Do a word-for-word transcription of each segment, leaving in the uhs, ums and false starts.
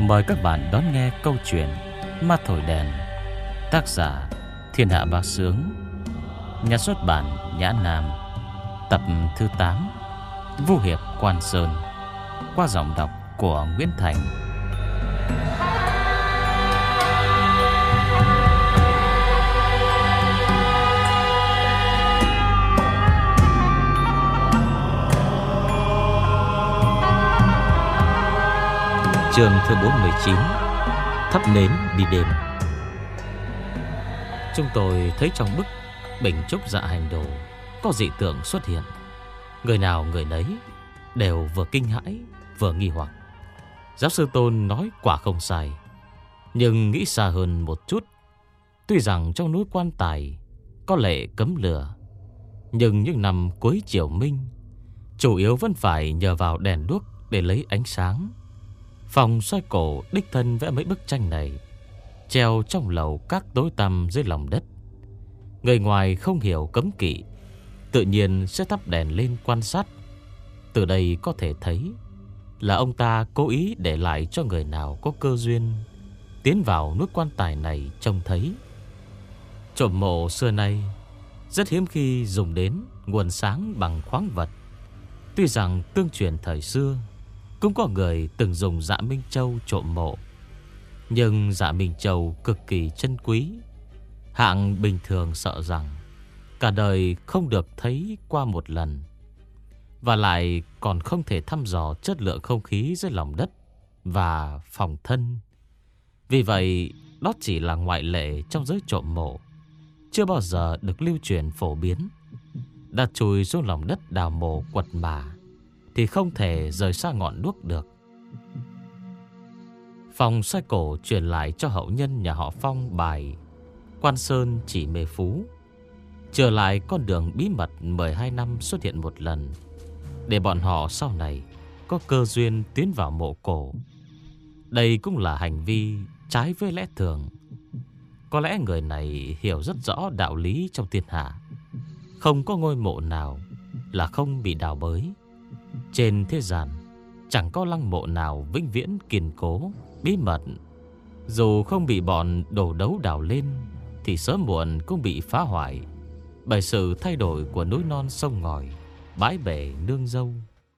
Mời các bạn đón nghe câu chuyện Ma Thổi Đèn, tác giả Thiên Hạ Bá Sướng, nhà xuất bản Nhã Nam, tập thứ tám, Vu Hiệp Quan Sơn, qua giọng đọc của Nguyễn Thành. Chương thứ bốn mươi chín, thắp nến đi đêm. Chúng tôi thấy trong bức bình trúc dạ hành đồ có dị tượng xuất hiện. Người nào người nấy đều vừa kinh hãi vừa nghi hoặc. Giáo sư Tôn nói quả không sai, nhưng nghĩ xa hơn một chút. Tuy rằng trong núi Quan Tài có lệ cấm lửa, nhưng những năm cuối triều Minh chủ yếu vẫn phải nhờ vào đèn đuốc để lấy ánh sáng. Phòng xoay cổ đích thân vẽ mấy bức tranh này treo trong lầu các tối tăm dưới lòng đất. Người ngoài không hiểu cấm kỵ tự nhiên sẽ thắp đèn lên quan sát. Từ đây có thể thấy là ông ta cố ý để lại cho người nào có cơ duyên tiến vào núi Quan Tài này trông thấy. Trộm mộ xưa nay rất hiếm khi dùng đến nguồn sáng bằng khoáng vật. Tuy rằng tương truyền thời xưa cũng có người từng dùng dạ Minh Châu trộm mộ, nhưng dạ Minh Châu cực kỳ chân quý, hạng bình thường sợ rằng cả đời không được thấy qua một lần, và lại còn không thể thăm dò chất lượng không khí dưới lòng đất và phòng thân. Vì vậy đó chỉ là ngoại lệ trong giới trộm mộ, chưa bao giờ được lưu truyền phổ biến. Đã chui xuống lòng đất đào mộ quật mả thì không thể rời xa ngọn đuốc được. Phòng xoay cổ truyền lại cho hậu nhân nhà họ Phong bài Quan Sơn chỉ mê phú, trở lại con đường bí mật mười hai năm xuất hiện một lần, để bọn họ sau này có cơ duyên tiến vào mộ cổ. Đây cũng là hành vi trái với lẽ thường. Có lẽ người này hiểu rất rõ đạo lý trong thiên hạ. Không có ngôi mộ nào là không bị đào bới. Trên thế gian chẳng có lăng mộ nào vĩnh viễn kiên cố, bí mật. Dù không bị bọn đồ đấu đào lên thì sớm muộn cũng bị phá hoại bởi sự thay đổi của núi non sông ngòi, bãi bể nương dâu.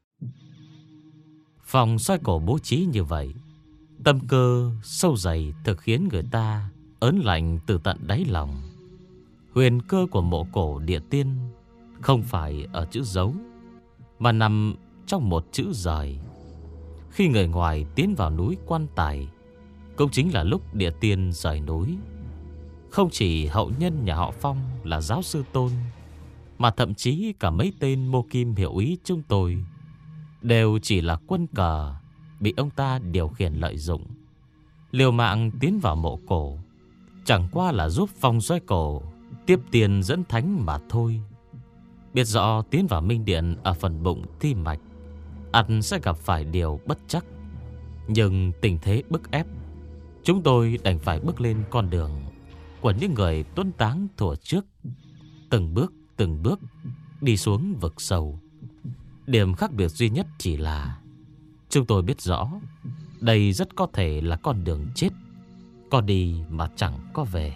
Phòng xoay cổ bố trí như vậy, tâm cơ sâu dày thực khiến người ta ớn lạnh từ tận đáy lòng. Huyền cơ của mộ cổ địa tiên không phải ở chữ dấu, mà nằm trong một chữ rời. Khi người ngoài tiến vào núi Quan Tài, cũng chính là lúc địa tiên rời núi. Không chỉ hậu nhân nhà họ Phong là giáo sư Tôn, mà thậm chí cả mấy tên mô kim hiệu ý chúng tôi đều chỉ là quân cờ bị ông ta điều khiển lợi dụng. Liều mạng tiến vào mộ cổ chẳng qua là giúp Phong xoay cổ tiếp tiền dẫn thánh mà thôi. Biết rõ tiến vào minh điện ở phần bụng thi mạch ắt sẽ gặp phải điều bất chắc, nhưng tình thế bức ép, chúng tôi đành phải bước lên con đường của những người tuấn táng thuở trước, từng bước từng bước đi xuống vực sâu. Điểm khác biệt duy nhất chỉ là chúng tôi biết rõ đây rất có thể là con đường chết, có đi mà chẳng có về.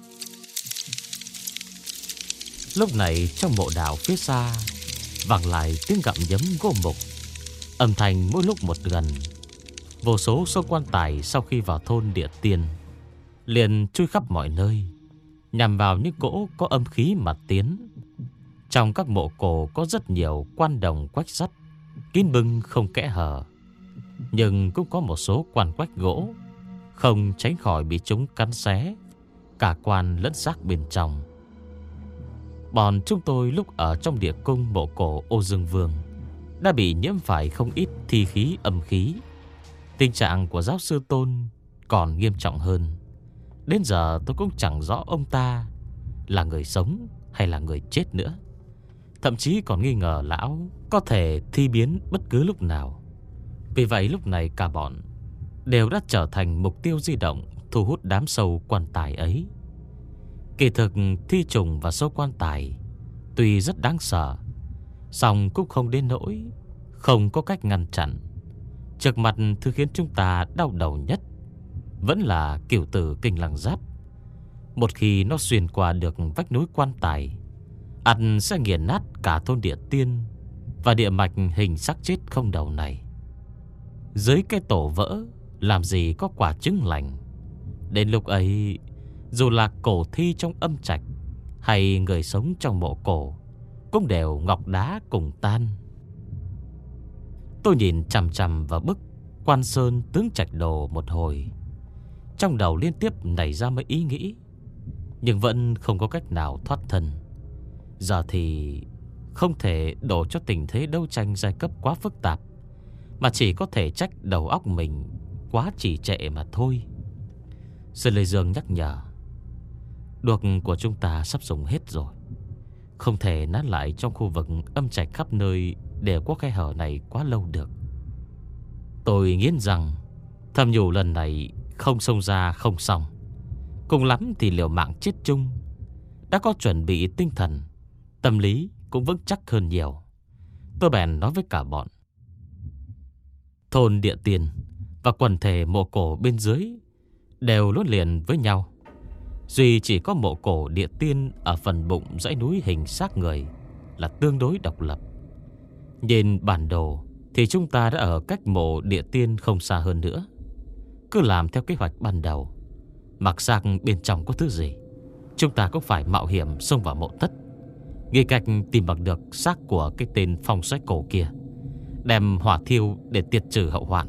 Lúc này trong mộ đạo phía xa vẳng lại tiếng gặm nhấm gỗ mục, âm thanh mỗi lúc một gần. Vô số số quan tài sau khi vào thôn địa tiên liền chui khắp mọi nơi, nhằm vào những cỗ có âm khí mà tiến. Trong các mộ cổ có rất nhiều quan đồng quách sắt kín bưng không kẽ hở, nhưng cũng có một số quan quách gỗ không tránh khỏi bị chúng cắn xé cả quan lẫn xác bên trong. Bọn chúng tôi lúc ở trong địa cung mộ cổ Ô Dương Vương đã bị nhiễm phải không ít thi khí âm khí. Tình trạng của giáo sư Tôn còn nghiêm trọng hơn. Đến giờ tôi cũng chẳng rõ ông ta là người sống hay là người chết nữa. Thậm chí còn nghi ngờ lão có thể thi biến bất cứ lúc nào. Vì vậy lúc này cả bọn đều đã trở thành mục tiêu di động thu hút đám sâu quan tài ấy. Kỳ thực thi trùng và sâu quan tài tuy rất đáng sợ, song cũng không đến nỗi không có cách ngăn chặn. Trước mặt thứ khiến chúng ta đau đầu nhất vẫn là cửu tử kinh lăng giáp. Một khi nó xuyên qua được vách núi quan tài, ắt sẽ nghiền nát cả thôn địa tiên và địa mạch hình xác chết không đầu này. Dưới cái tổ vỡ làm gì có quả trứng lành. Đến lúc ấy, dù là cổ thi trong âm trạch hay người sống trong mộ cổ cũng đều ngọc đá cùng tan. Tôi nhìn chằm chằm vào bức Quan Sơn Tướng Trạch Đồ một hồi, trong đầu liên tiếp nảy ra mấy ý nghĩ, nhưng vẫn không có cách nào thoát thân. Giờ thì không thể đổ cho tình thế đấu tranh giai cấp quá phức tạp, mà chỉ có thể trách đầu óc mình quá trì trệ mà thôi. Sơn Lê Dương nhắc nhở: đuốc của chúng ta sắp dùng hết rồi, không thể nát lại trong khu vực âm trạch khắp nơi để có khe hở này quá lâu được. Tôi nghiến rằng thầm nhủ lần này không xông ra không xong, cùng lắm thì liều mạng chết chung. Đã có chuẩn bị tinh thần, tâm lý cũng vững chắc hơn nhiều. Tôi bèn nói với cả bọn: thôn địa tiền và quần thể mộ cổ bên dưới đều nối liền với nhau, duy chỉ có mộ cổ địa tiên ở phần bụng dãy núi hình xác người là tương đối độc lập. Nhìn bản đồ thì chúng ta đã ở cách mộ địa tiên không xa hơn nữa. Cứ làm theo kế hoạch ban đầu, mặc xác bên trong có thứ gì, chúng ta cũng phải mạo hiểm xông vào mộ thất, nghĩ cách tìm bằng được xác của cái tên phong xoáy cổ kia, đem hỏa thiêu để tiệt trừ hậu hoạn.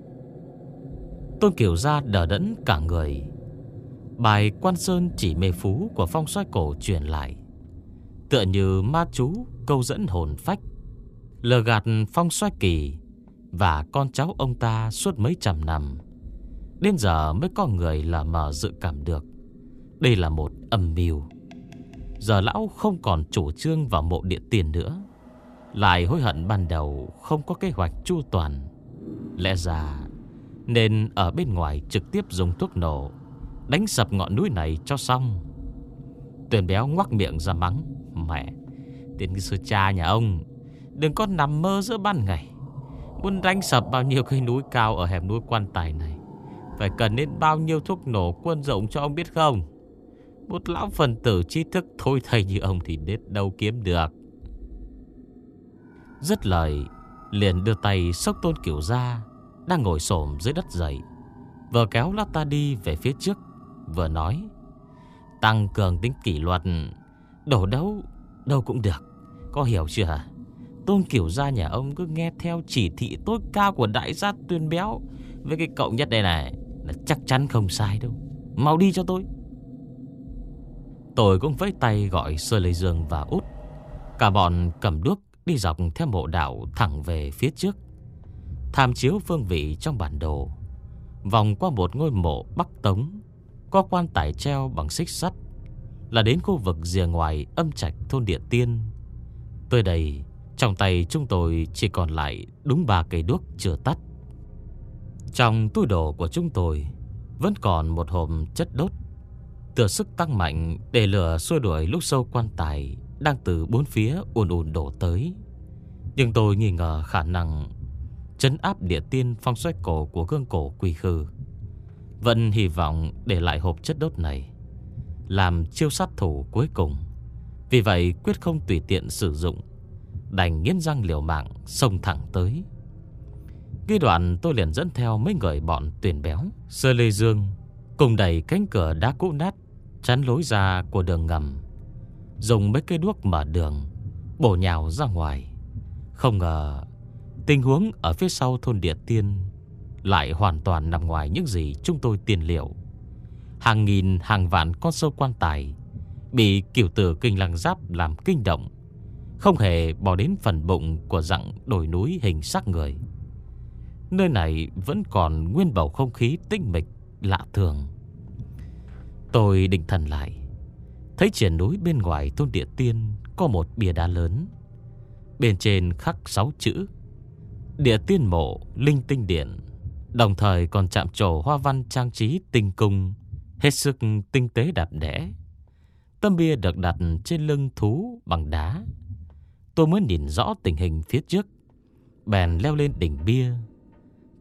Tôn Kiều Gia đờ đẫn cả người. Bài Quan Sơn Chỉ Mê Phú của phong xoáy cổ truyền lại, tựa như ma chú câu dẫn hồn phách, lừa gạt Phong Xoáy Kỳ và con cháu ông ta suốt mấy trăm năm. Đến giờ mới có người là mờ dự cảm được đây là một âm mưu. Giờ lão không còn chủ trương vào mộ địa tiền nữa, lại hối hận ban đầu không có kế hoạch chu toàn. Lẽ ra nên ở bên ngoài trực tiếp dùng thuốc nổ đánh sập ngọn núi này cho xong. Tuyền Béo ngoác miệng ra mắng: mẹ, tên sư cha nhà ông đừng có nằm mơ giữa ban ngày. Muốn đánh sập bao nhiêu cây núi cao ở hẻm núi quan tài này, phải cần đến bao nhiêu thuốc nổ quân dụng cho ông biết không? Một lão phần tử trí thức thôi thầy như ông thì đến đâu kiếm được. Dứt lời, liền đưa tay xốc Tôn Kiều Gia đang ngồi xổm dưới đất dậy, vừa kéo lão ta đi về phía trước, vừa nói: tăng cường tính kỷ luật, đổ đấu đâu cũng được, có hiểu chưa hả? Tôn Kiều Gia nhà ông cứ nghe theo chỉ thị tối cao của đại gia Tuyền Béo với cái cậu nhất đây này là chắc chắn không sai đâu. Mau đi cho tôi. Tôi cũng vẫy tay gọi Sơ Lê Dương và Út. Cả bọn cầm đuốc đi dọc theo mộ đạo thẳng về phía trước, tham chiếu phương vị trong bản đồ. Vòng qua một ngôi mộ Bắc Tống có quan tài treo bằng xích sắt là đến khu vực rìa ngoài âm trạch thôn Địa Tiên. Tới đây, trong tay chúng tôi chỉ còn lại đúng ba cây đuốc chưa tắt. Trong túi đồ của chúng tôi vẫn còn một hộp chất đốt, tựa sức tăng mạnh để lửa xua đuổi lúc sâu quan tài đang từ bốn phía ùn ùn đổ tới. Nhưng tôi nghi ngờ khả năng trấn áp Địa Tiên phong xoáy cổ của gương cổ Quỳ Khư. Vẫn hy vọng để lại hộp chất đốt này làm chiêu sát thủ cuối cùng. Vì vậy quyết không tùy tiện sử dụng, đành nghiến răng liều mạng xông thẳng tới. Ghi đoạn tôi liền dẫn theo mấy người bọn Tuyền Béo, Sơ Lê Dương cùng đẩy cánh cửa đá cũ nát chắn lối ra của đường ngầm, dùng mấy cây đuốc mở đường bổ nhào ra ngoài. Không ngờ tình huống ở phía sau thôn Địa Tiên lại hoàn toàn nằm ngoài những gì chúng tôi tiền liệu. Hàng nghìn hàng vạn con sâu quan tài bị cửu tử kinh lăng giáp làm kinh động, không hề bỏ đến phần bụng của dặng đồi núi hình xác người. Nơi này vẫn còn nguyên bầu không khí tĩnh mịch lạ thường. Tôi định thần lại, thấy triển núi bên ngoài thôn Địa Tiên có một bia đá lớn, bên trên khắc sáu chữ Địa Tiên Mộ Linh Tinh Điện, đồng thời còn chạm trổ hoa văn trang trí tinh cung, hết sức tinh tế đẹp đẽ. Tấm bia được đặt trên lưng thú bằng đá. Tôi mới nhìn rõ tình hình phía trước, bèn leo lên đỉnh bia.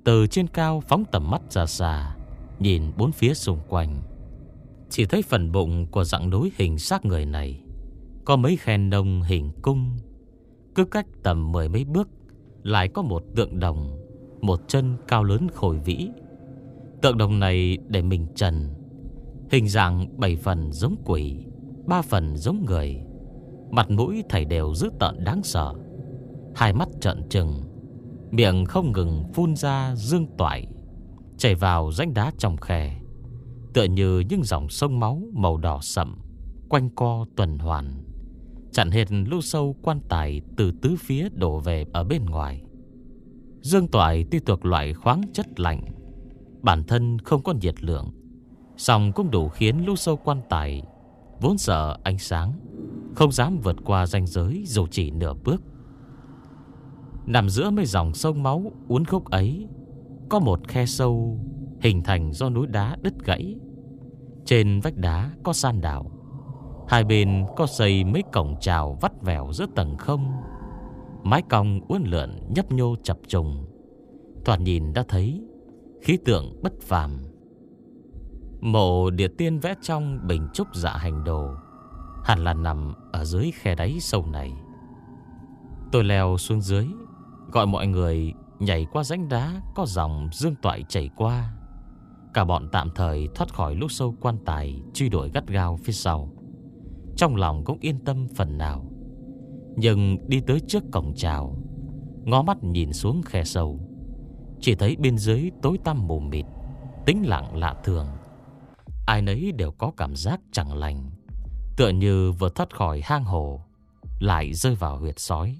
Từ trên cao phóng tầm mắt ra xa, nhìn bốn phía xung quanh, chỉ thấy phần bụng của dặng núi hình xác người này có mấy khe nông hình cung. Cứ cách tầm mười mấy bước lại có một tượng đồng, một chân cao lớn khôi vĩ. Tượng đồng này để mình trần, hình dạng bảy phần giống quỷ, ba phần giống người. Mặt mũi thảy đều dữ tợn đáng sợ, hai mắt trợn trừng, miệng không ngừng phun ra dương toại, chảy vào rãnh đá trong khe, tựa như những dòng sông máu màu đỏ sậm quanh co tuần hoàn, chặn hết lũ sâu quan tài từ tứ phía đổ về ở bên ngoài. Dương toại tuy thuộc loại khoáng chất lạnh, bản thân không có nhiệt lượng, song cũng đủ khiến lũ sâu quan tài vốn sợ ánh sáng không dám vượt qua ranh giới dù chỉ nửa bước. Nằm giữa mấy dòng sông máu uốn khúc ấy, có một khe sâu hình thành do núi đá đứt gãy. Trên vách đá có san đảo, hai bên có xây mấy cổng chào vắt vẻo giữa tầng không. Mái cong uốn lượn nhấp nhô chập trùng, thoạt nhìn đã thấy khí tượng bất phàm. Mộ địa tiên vẽ trong bình trúc dạ hành đồ hẳn là nằm ở dưới khe đáy sâu này. Tôi leo xuống dưới, gọi mọi người nhảy qua rãnh đá có dòng dương toại chảy qua. Cả bọn tạm thời thoát khỏi lũ sâu quan tài truy đuổi gắt gao phía sau. Trong lòng cũng yên tâm phần nào. Nhưng đi tới trước cổng chào, ngó mắt nhìn xuống khe sâu, chỉ thấy bên dưới tối tăm mù mịt, tĩnh lặng lạ thường. Ai nấy đều có cảm giác chẳng lành, tựa như vừa thoát khỏi hang hổ lại rơi vào huyệt sói.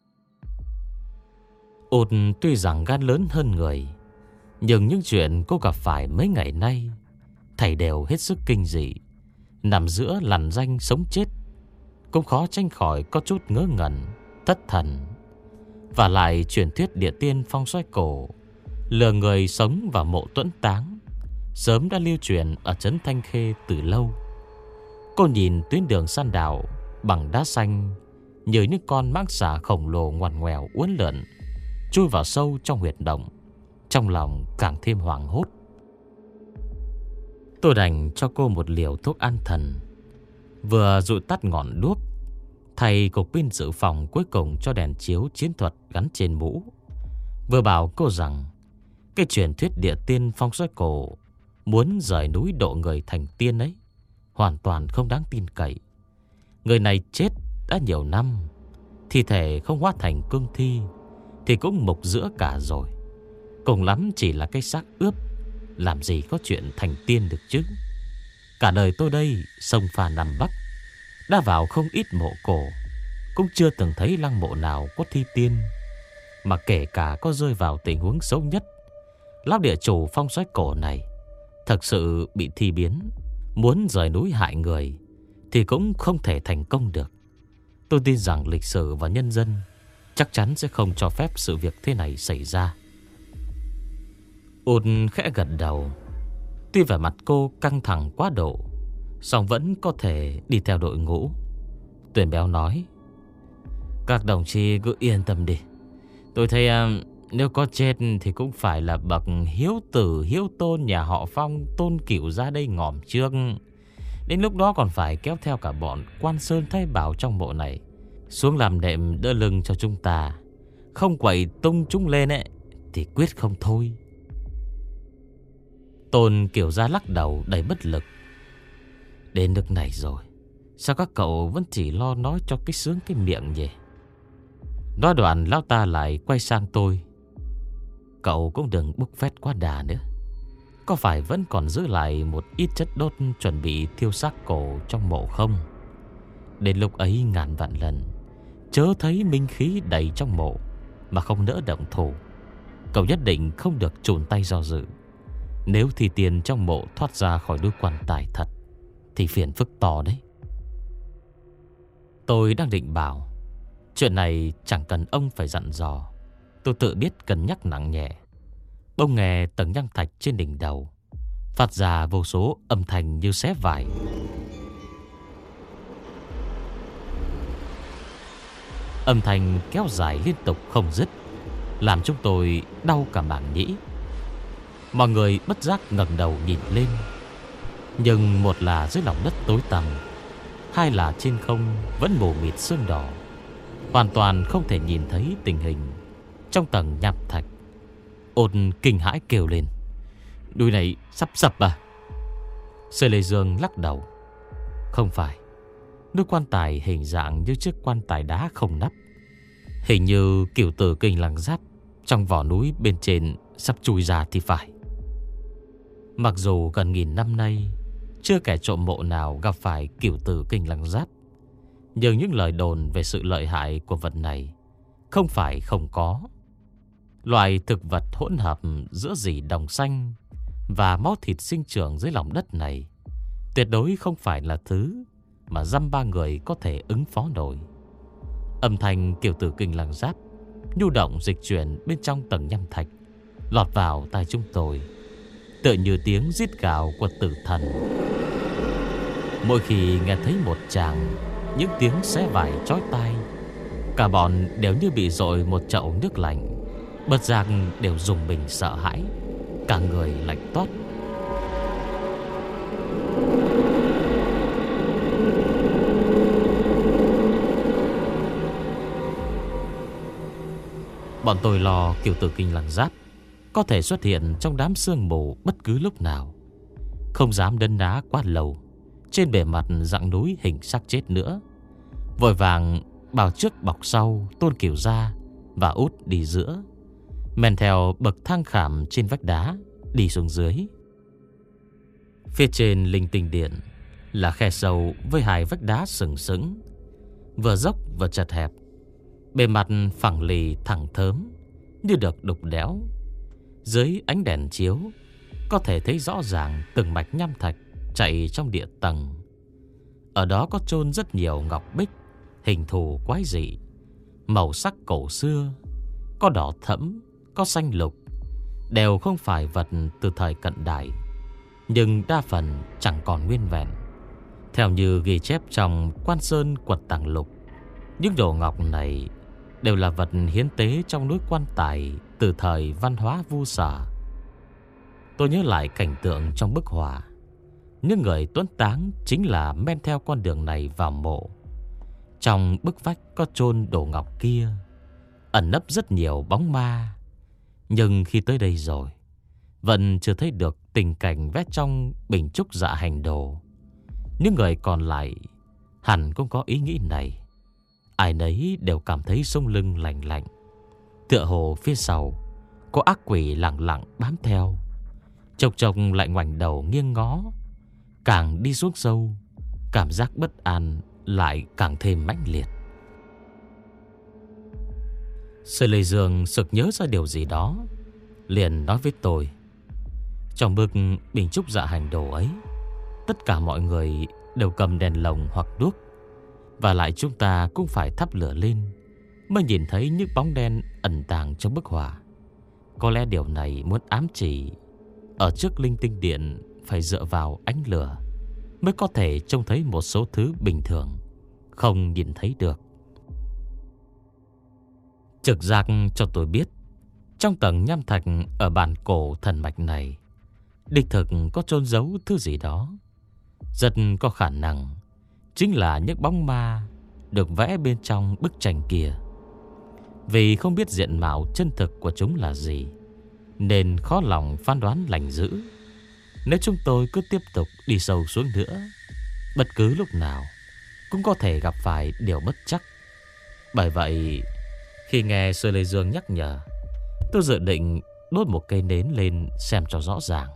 Út tuy rằng gan lớn hơn người, nhưng những chuyện cô gặp phải mấy ngày nay thảy đều hết sức kinh dị. Nằm giữa lằn ranh sống chết, cũng khó tránh khỏi có chút ngớ ngẩn, thất thần. Và lại truyền thuyết địa tiên phong xoay cổ lừa người sống vào mộ tuẫn táng sớm đã lưu truyền ở trấn Thanh Khê từ lâu. Cô nhìn tuyến đường san đảo bằng đá xanh như những con mãng xà khổng lồ ngoằn ngoèo uốn lượn chui vào sâu trong huyệt động, trong lòng càng thêm hoảng hốt. Tôi đành cho cô một liều thuốc an thần, vừa dụi tắt ngọn đuốc, thay cục pin dự phòng cuối cùng cho đèn chiếu chiến thuật gắn trên mũ, vừa bảo cô rằng cái truyền thuyết địa tiên phong xoay cổ muốn rời núi độ người thành tiên ấy hoàn toàn không đáng tin cậy. Người này chết đã nhiều năm, thi thể không hóa thành cương thi thì cũng mục giữa cả rồi, cùng lắm chỉ là cái xác ướp, làm gì có chuyện thành tiên được chứ. Cả đời tôi đây sông pha Nam Bắc, đã vào không ít mộ cổ, cũng chưa từng thấy lăng mộ nào có thi tiên. Mà kể cả có rơi vào tình huống xấu nhất, lão địa chủ phong xoáy cổ này thật sự bị thi biến, muốn rời núi hại người thì cũng không thể thành công được. Tôi tin rằng lịch sử và nhân dân chắc chắn sẽ không cho phép sự việc thế này xảy ra. Út khẽ gật đầu. Tuy vẻ mặt cô căng thẳng quá độ, song vẫn có thể đi theo đội ngũ. Tuyền Béo nói: các đồng chí cứ yên tâm đi. Tôi thấy um, nếu có chết thì cũng phải là bậc hiếu tử hiếu tôn nhà họ Phong, Tôn Cửu ra đây ngòm trước. Đến lúc đó còn phải kéo theo cả bọn Quan Sơn Thái Bảo trong bộ này xuống làm đệm đỡ lưng cho chúng ta. Không quậy tung chúng lên ấy thì quyết không thôi. Tôn Cửu ra lắc đầu đầy bất lực. Đến nước này rồi, sao các cậu vẫn chỉ lo nói cho cái sướng cái miệng nhỉ? Nói đoạn lão ta lại quay sang tôi: cậu cũng đừng bốc phét quá đà nữa. Có phải vẫn còn giữ lại một ít chất đốt chuẩn bị thiêu xác cổ trong mộ không? Đến lúc ấy ngàn vạn lần chớ thấy minh khí đầy trong mộ mà không nỡ động thủ. Cậu nhất định không được chùn tay do dự. Nếu thì tiền trong mộ thoát ra khỏi núi quan tài thật thì phiền phức to đấy. Tôi đang định bảo chuyện này chẳng cần ông phải dặn dò, tôi tự biết cân nhắc nặng nhẹ. Bỗng nghe tầng nhang thạch trên đỉnh đầu phát ra vô số âm thanh như xé vải. Âm thanh kéo dài liên tục không dứt, làm chúng tôi đau cả màng nhĩ. Mọi người bất giác ngẩng đầu nhìn lên. Nhưng một là dưới lòng đất tối tăm, hai là trên không vẫn mù mịt sương đỏ, hoàn toàn không thể nhìn thấy tình hình trong tầng nham thạch. Ôn kinh hãi kêu lên: "Núi này sắp sập à?" Sở Lê Dương lắc đầu: "Không phải. Núi quan tài hình dạng như chiếc quan tài đá không nắp. Hình như cửu tử kinh lăng giáp trong vỏ núi bên trên sắp chui ra thì phải." Mặc dù gần nghìn năm nay chưa kẻ trộm mộ nào gặp phải cửu tử kinh lăng giáp, nhưng những lời đồn về sự lợi hại của vật này không phải không có. Loài thực vật hỗn hợp giữa rỉ đồng xanh và máu thịt sinh trưởng dưới lòng đất này tuyệt đối không phải là thứ mà dăm ba người có thể ứng phó nổi. Âm thanh cửu tử kinh lăng giáp nhu động dịch chuyển bên trong tầng nham thạch lọt vào tai chúng tôi, tựa như tiếng rít gào của tử thần. Mỗi khi nghe thấy một tràng những tiếng xé vải chói tai, cả bọn đều như bị dội một chậu nước lạnh, bất giác đều rùng mình sợ hãi, cả người lạnh toát. Bọn tôi lo cửu tử kinh lăng giáp có thể xuất hiện trong đám sương mù bất cứ lúc nào, không dám đấn đá quá lâu trên bề mặt dặng núi hình xác chết nữa. Vội vàng bảo trước bọc sau Tôn Kiều ra và Út đi giữa, men theo bậc thang khảm trên vách đá đi xuống dưới. Phía trên linh tinh điện là khe sâu với hai vách đá sừng sững, vừa dốc vừa chật hẹp, bề mặt phẳng lì thẳng thớm như được đục đẽo. Dưới ánh đèn chiếu có thể thấy rõ ràng từng mạch nham thạch chạy trong địa tầng. Ở đó có chôn rất nhiều ngọc bích hình thù quái dị, màu sắc cổ xưa, có đỏ thẫm, có xanh lục, đều không phải vật từ thời cận đại, nhưng đa phần chẳng còn nguyên vẹn. Theo như ghi chép trong Quan Sơn Quật Tàng Lục, những đồ ngọc này đều là vật hiến tế trong núi quan tài từ thời văn hóa Vu Sở. Tôi nhớ lại cảnh tượng trong bức họa. Những người tuấn táng chính là men theo con đường này vào mộ. Trong bức vách có chôn đồ ngọc kia ẩn nấp rất nhiều bóng ma. Nhưng khi tới đây rồi, vẫn chưa thấy được tình cảnh vẽ trong bình trúc dạ hành đồ. Những người còn lại hẳn cũng có ý nghĩ này. Ai nấy đều cảm thấy sống lưng lạnh lạnh, tựa hồ phía sau có ác quỷ lặng lặng bám theo. Chộc chộc lại ngoảnh đầu nghiêng ngó. Càng đi xuống sâu, cảm giác bất an lại càng thêm mãnh liệt. Sở Lê Dương sực nhớ ra điều gì đó, liền nói với tôi: "Trong bức bình trúc dạ hành đồ ấy, tất cả mọi người đều cầm đèn lồng hoặc đuốc, và lại chúng ta cũng phải thắp lửa lên mới nhìn thấy những bóng đen ẩn tàng trong bức họa. Có lẽ điều này muốn ám chỉ ở trước linh tinh điện phải dựa vào ánh lửa mới có thể trông thấy một số thứ bình thường không nhìn thấy được." Trực giác cho tôi biết, trong tầng nham thạch ở bản cổ thần mạch này đích thực có chôn giấu thứ gì đó. Rất có khả năng chính là những bóng ma được vẽ bên trong bức tranh kia. Vì không biết diện mạo chân thực của chúng là gì, nên khó lòng phán đoán lành dữ. Nếu chúng tôi cứ tiếp tục đi sâu xuống nữa, bất cứ lúc nào cũng có thể gặp phải điều bất trắc. Bởi vậy, khi nghe Sở Lê Dương nhắc nhở, tôi dự định đốt một cây nến lên xem cho rõ ràng.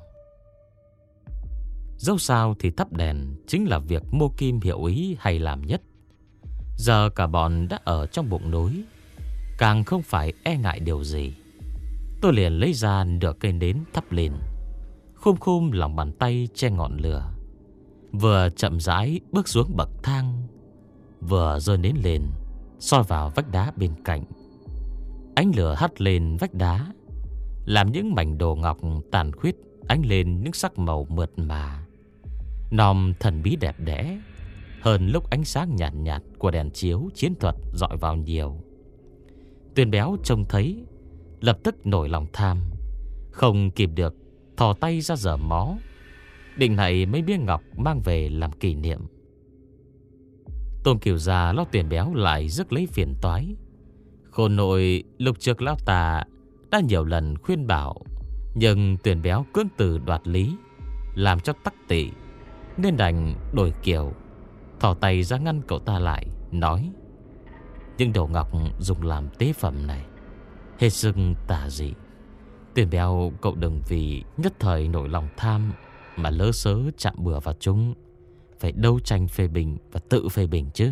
Dẫu sao thì thắp đèn chính là việc Mô Kim hiệu ý hay làm nhất. Giờ cả bọn đã ở trong bụng núi, càng không phải e ngại điều gì. Tôi liền lấy ra nửa cây nến thắp lên, khum khum lòng bàn tay che ngọn lửa, vừa chậm rãi bước xuống bậc thang, vừa giơ nến lên soi vào vách đá bên cạnh. Ánh lửa hắt lên vách đá, làm những mảnh đồ ngọc tàn khuyết ánh lên những sắc màu mượt mà, nòm thần bí đẹp đẽ hơn lúc ánh sáng nhạt nhạt của đèn chiếu chiến thuật dọi vào nhiều. Tuyền Béo trông thấy lập tức nổi lòng tham, không kịp được thò tay ra giở mó, định này mấy miếng ngọc mang về làm kỷ niệm. Tôn Kiều già lo tiền béo lại rước lấy phiền toái. Khôn nội lúc trước lão ta đã nhiều lần khuyên bảo, nhưng Tuyền béo cưỡng từ đoạt lý, làm cho tắc tị, nên đành đổi kiểu, thò tay ra ngăn cậu ta lại, nói: những đồ ngọc dùng làm tế phẩm này hết sức tà dị. Tuyền béo, cậu đừng vì nhất thời nổi lòng tham mà lỡ sớ chạm bừa vào chúng. Phải đấu tranh phê bình và tự phê bình chứ.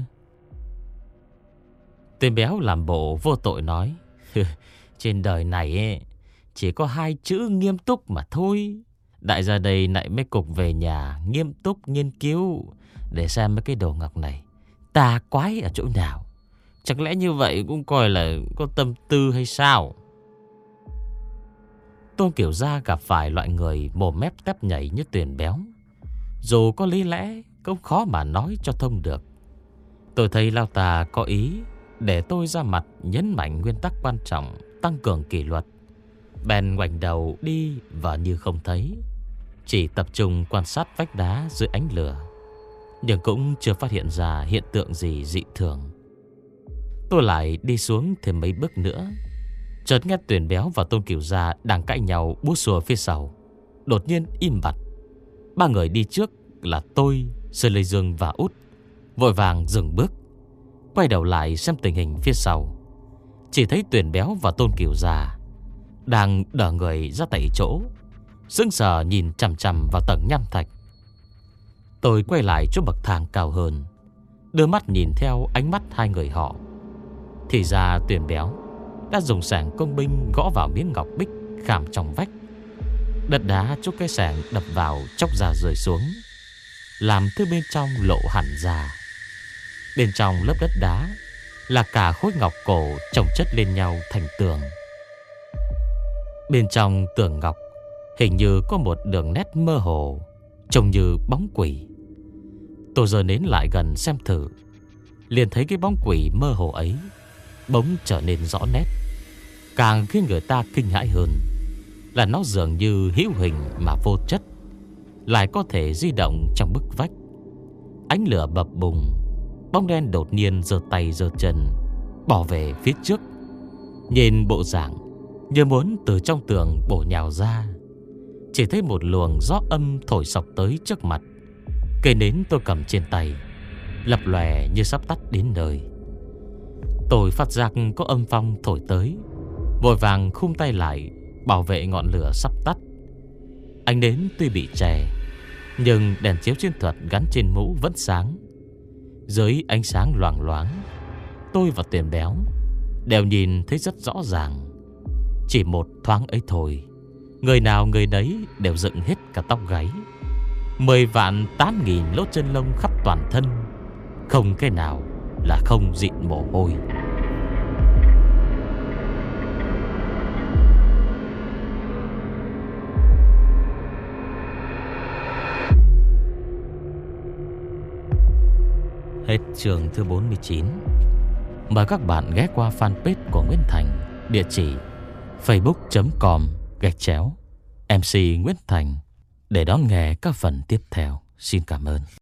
Tuyền béo làm bộ vô tội nói: trên đời này ấy, chỉ có hai chữ nghiêm túc mà thôi. Đại gia đây lại mới cục về nhà nghiêm túc nghiên cứu để xem mấy cái đồ ngọc này tà quái ở chỗ nào. Chẳng lẽ như vậy cũng coi là có tâm tư hay sao? Tôn Kiều gia gặp phải loại người mồm mép tép nhảy như Tuyền béo, dù có lý lẽ cũng khó mà nói cho thông được. Tôi thấy lao tà có ý để tôi ra mặt nhấn mạnh nguyên tắc quan trọng, tăng cường kỷ luật, bèn ngoảnh đầu đi và như không thấy, chỉ tập trung quan sát vách đá dưới ánh lửa, nhưng cũng chưa phát hiện ra hiện tượng gì dị thường. Tôi lại đi xuống thêm mấy bước nữa, chợt nghe Tuyền béo và Tôn Kiều gia đang cãi nhau búa xùa phía sau. Đột nhiên im bặt. Ba người đi trước là tôi, Sơn Lê Dương và Út vội vàng dừng bước, quay đầu lại xem tình hình phía sau. Chỉ thấy Tuyền béo và Tôn Kiều gia đang đỡ người ra tại chỗ, sững sờ nhìn chằm chằm vào tầng nham thạch. Tôi quay lại chỗ bậc thang cao hơn, đưa mắt nhìn theo ánh mắt hai người họ. Thì ra Tuyền béo đã dùng sảng công binh gõ vào miếng ngọc bích khảm trong vách. Đất đá chỗ cái sảng đập vào chốc ra rơi xuống, làm thứ bên trong lộ hẳn ra. Bên trong lớp đất đá là cả khối ngọc cổ chồng chất lên nhau thành tường. Bên trong tường ngọc hình như có một đường nét mơ hồ, trông như bóng quỷ. Tôi giờ nến lại gần xem thử, liền thấy cái bóng quỷ mơ hồ ấy bỗng trở nên rõ nét. Càng khiến người ta kinh hãi hơn là nó dường như hữu hình mà vô chất, lại có thể di động trong bức vách. Ánh lửa bập bùng, bóng đen đột nhiên giơ tay giơ chân bỏ về phía trước, nhìn bộ dạng như muốn từ trong tường bổ nhào ra. Chỉ thấy một luồng gió âm thổi sộc tới trước mặt. Cây nến tôi cầm trên tay lập lòe như sắp tắt đến nơi. Tôi phát giác có âm phong thổi tới, vội vàng khum tay lại bảo vệ ngọn lửa sắp tắt. Ánh nến tuy bị chè, nhưng đèn chiếu chiến thuật gắn trên mũ vẫn sáng. Dưới ánh sáng loàng loáng, tôi và Tuyền béo đều nhìn thấy rất rõ ràng. Chỉ một thoáng ấy thôi, người nào người nấy đều dựng hết cả tóc gáy. Mười vạn tám nghìn lỗ chân lông khắp toàn thân, không cái nào là không dịn mồ hôi. Hết chương thứ bốn mươi chín. Mời các bạn ghé qua fanpage của Nguyễn Thành, địa chỉ facebook chấm com gạch chéo em xê Nguyễn Thành để đón nghe các phần tiếp theo. Xin cảm ơn.